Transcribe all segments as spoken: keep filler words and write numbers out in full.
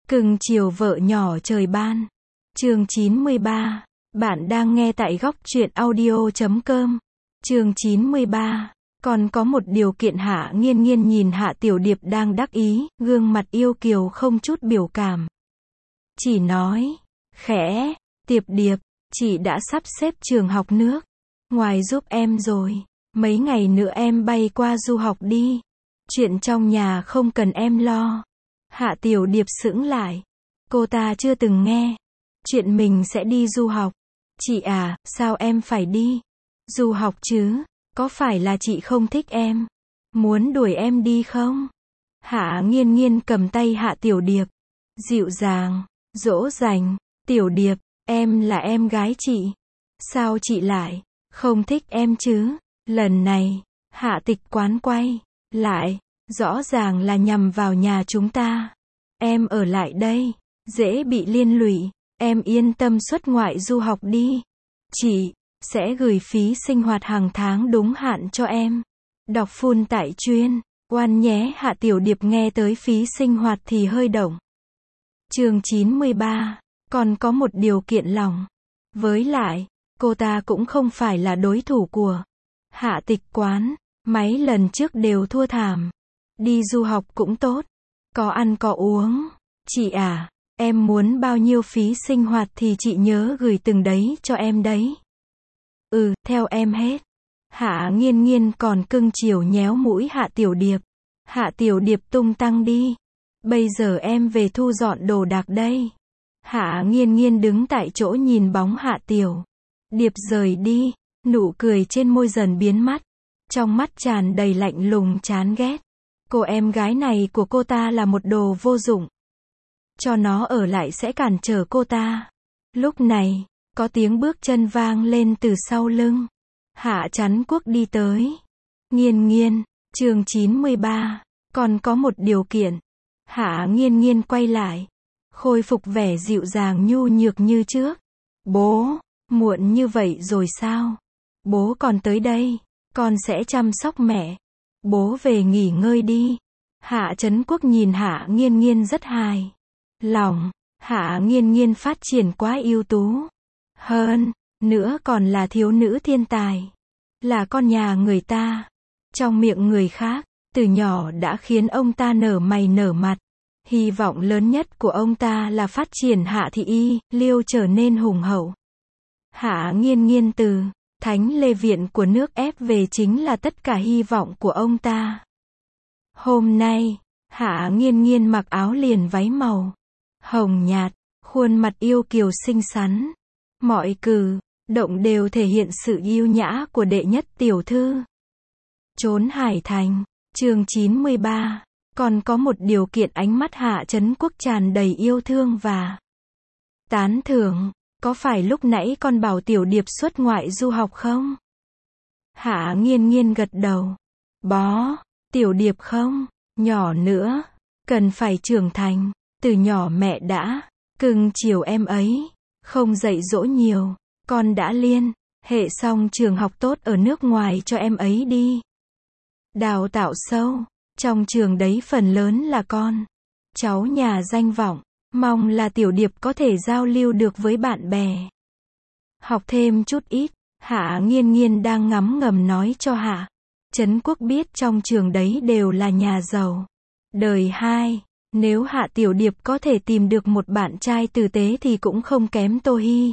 Cưng chiều vợ nhỏ trời ban. Chương chín mươi ba. Bạn đang nghe tại góc truyện audio chấm com. Chương chín mươi ba. Còn có một điều kiện. Hạ Nghiên Nghiên nhìn Hạ Tiểu Điệp đang đắc ý, gương mặt yêu kiều không chút biểu cảm. Chỉ nói, khẽ, Tiệp Điệp, chị đã sắp xếp trường học nước ngoài giúp em rồi. Mấy ngày nữa em bay qua du học đi. Chuyện trong nhà không cần em lo. Hạ Tiểu Điệp sững lại. Cô ta chưa từng nghe chuyện mình sẽ đi du học. Chị à, sao em phải đi du học chứ? Có phải là chị không thích em? Muốn đuổi em đi không? Hạ Nghiên Nghiên cầm tay Hạ Tiểu Điệp. Dịu dàng, dỗ dành. Tiểu Điệp, em là em gái chị. Sao chị lại không thích em chứ? Lần này, Hạ Tịch Quán quay lại, rõ ràng là nhằm vào nhà chúng ta. Em ở lại đây, dễ bị liên lụy. Em yên tâm xuất ngoại du học đi. Chị sẽ gửi phí sinh hoạt hàng tháng đúng hạn cho em. Đọc full tại chuyên oan nhé. Hạ Tiểu Điệp nghe tới phí sinh hoạt thì hơi động. Chương chín mươi ba. Còn có một điều kiện lòng. Với lại, cô ta cũng không phải là đối thủ của Hạ Tịch Quán. Mấy lần trước đều thua thảm. Đi du học cũng tốt. Có ăn có uống. Chị à, em muốn bao nhiêu phí sinh hoạt thì chị nhớ gửi từng đấy cho em đấy. Ừ, theo em hết. Hạ Nghiên Nghiên còn cưng chiều nhéo mũi Hạ Tiểu Điệp. Hạ Tiểu Điệp tung tăng đi. Bây giờ em về thu dọn đồ đạc đây. Hạ Nghiên Nghiên đứng tại chỗ nhìn bóng Hạ Tiểu Điệp rời đi. Nụ cười trên môi dần biến mất. Trong mắt tràn đầy lạnh lùng chán ghét. Cô em gái này của cô ta là một đồ vô dụng. Cho nó ở lại sẽ cản trở cô ta. Lúc này, có tiếng bước chân vang lên từ sau lưng. Hạ Chắn Quốc đi tới. Nghiên Nghiên, chương chín mươi ba. Còn có một điều kiện. Hạ Nghiên Nghiên quay lại. Khôi phục vẻ dịu dàng nhu nhược như trước. Bố, muộn như vậy rồi sao? Bố còn tới đây. Con sẽ chăm sóc mẹ. Bố về nghỉ ngơi đi. Hạ Chấn Quốc nhìn Hạ Nghiên Nghiên rất hài lòng. Hạ Nghiên Nghiên phát triển quá ưu tú. Hơn nữa còn là thiếu nữ thiên tài. Là con nhà người ta. Trong miệng người khác, từ nhỏ đã khiến ông ta nở mày nở mặt. Hy vọng lớn nhất của ông ta là phát triển Hạ Thị Y Liêu trở nên hùng hậu. Hạ Nghiên Nghiên từ Thánh Lê Viện của nước ép về chính là tất cả hy vọng của ông ta. Hôm nay, Hạ Nghiên Nghiên mặc áo liền váy màu hồng nhạt, khuôn mặt yêu kiều xinh xắn. Mọi cử động đều thể hiện sự yêu nhã của đệ nhất tiểu thư. Trốn Hải Thành, chương chín mươi ba. Còn có một điều kiện. Ánh mắt Hạ Chấn Quốc tràn đầy yêu thương và tán thưởng. Có phải lúc nãy con bảo Tiểu Điệp xuất ngoại du học không? Hạ Nghiên Nghiên gật đầu. Bó, Tiểu Điệp không, nhỏ nữa, cần phải trưởng thành. Từ nhỏ mẹ đã cưng chiều em ấy, không dạy dỗ nhiều. Con đã liên hệ xong trường học tốt ở nước ngoài cho em ấy đi. Đào tạo sâu, trong trường đấy phần lớn là con cháu nhà danh vọng. Mong là Tiểu Điệp có thể giao lưu được với bạn bè. Học thêm chút ít. Hạ Nghiên Nghiên đang ngấm ngầm nói cho Hạ Chấn Quốc biết trong trường đấy đều là nhà giàu. Đời hai, nếu Hạ Tiểu Điệp có thể tìm được một bạn trai tử tế thì cũng không kém Tô Hi.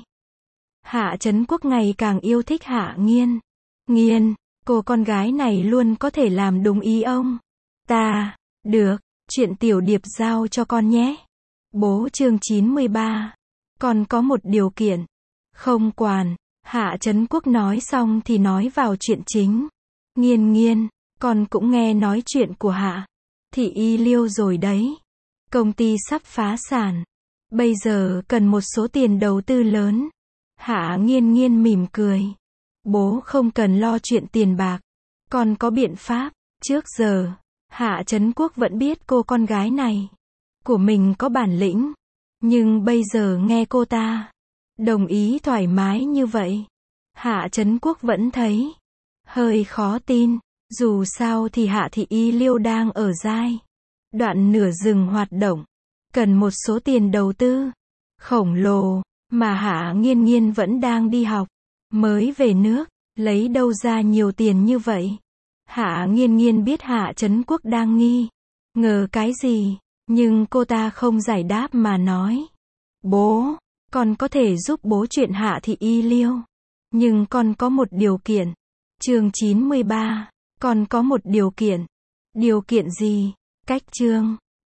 Hạ Chấn Quốc ngày càng yêu thích Hạ Nghiên Nghiên. Cô con gái này luôn có thể làm đúng ý ông ta. Được, chuyện Tiểu Điệp giao cho con nhé. Bố. Chương chín mươi ba. Còn có một điều kiện. Không quản. Hạ Chấn Quốc nói xong thì nói vào chuyện chính. Nghiên Nghiên, con cũng nghe nói chuyện của Hạ Thị Y Liêu rồi đấy. Công ty sắp phá sản. Bây giờ cần một số tiền đầu tư lớn. Hạ Nghiên Nghiên mỉm cười. Bố không cần lo chuyện tiền bạc. Con có biện pháp. Trước giờ, Hạ Chấn Quốc vẫn biết cô con gái này của mình có bản lĩnh. Nhưng bây giờ nghe cô ta đồng ý thoải mái như vậy, Hạ Chấn Quốc vẫn thấy hơi khó tin. Dù sao thì Hạ Thị Y Liêu đang ở giai đoạn nửa dừng hoạt động. cần một số tiền đầu tư khổng lồ, mà Hạ Nghiên Nghiên vẫn đang đi học, mới về nước, lấy đâu ra nhiều tiền như vậy? Hạ Nghiên Nghiên biết Hạ Trấn Quốc đang nghi ngờ cái gì, nhưng cô ta không giải đáp mà nói. Bố, con có thể giúp bố chuyện Hạ Thị Y Liêu. Nhưng con có một điều kiện. Chương chín mươi ba. Con có một điều kiện. Điều kiện gì? Cách chương.